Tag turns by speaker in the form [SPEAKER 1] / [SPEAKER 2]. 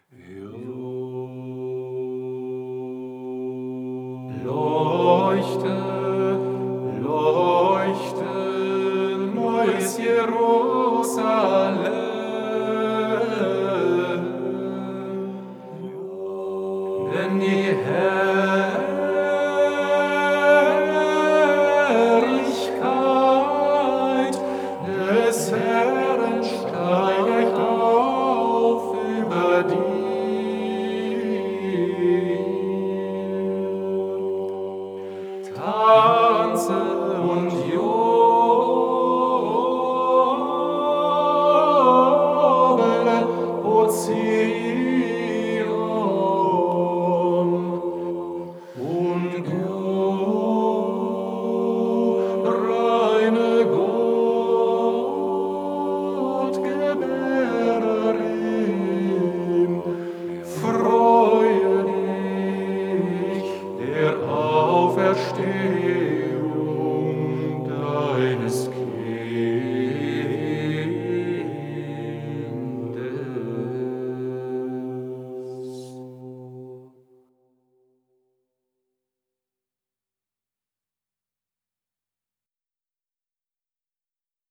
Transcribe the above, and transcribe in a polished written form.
[SPEAKER 1] Leuchte, leuchte, neues Jerusalem, denn die Herrlichkeit des Herrn steigt auf über dir. Tanze und johle, o Zion, und du, reine Gottgebärerin, freue dich, der Auferstehung.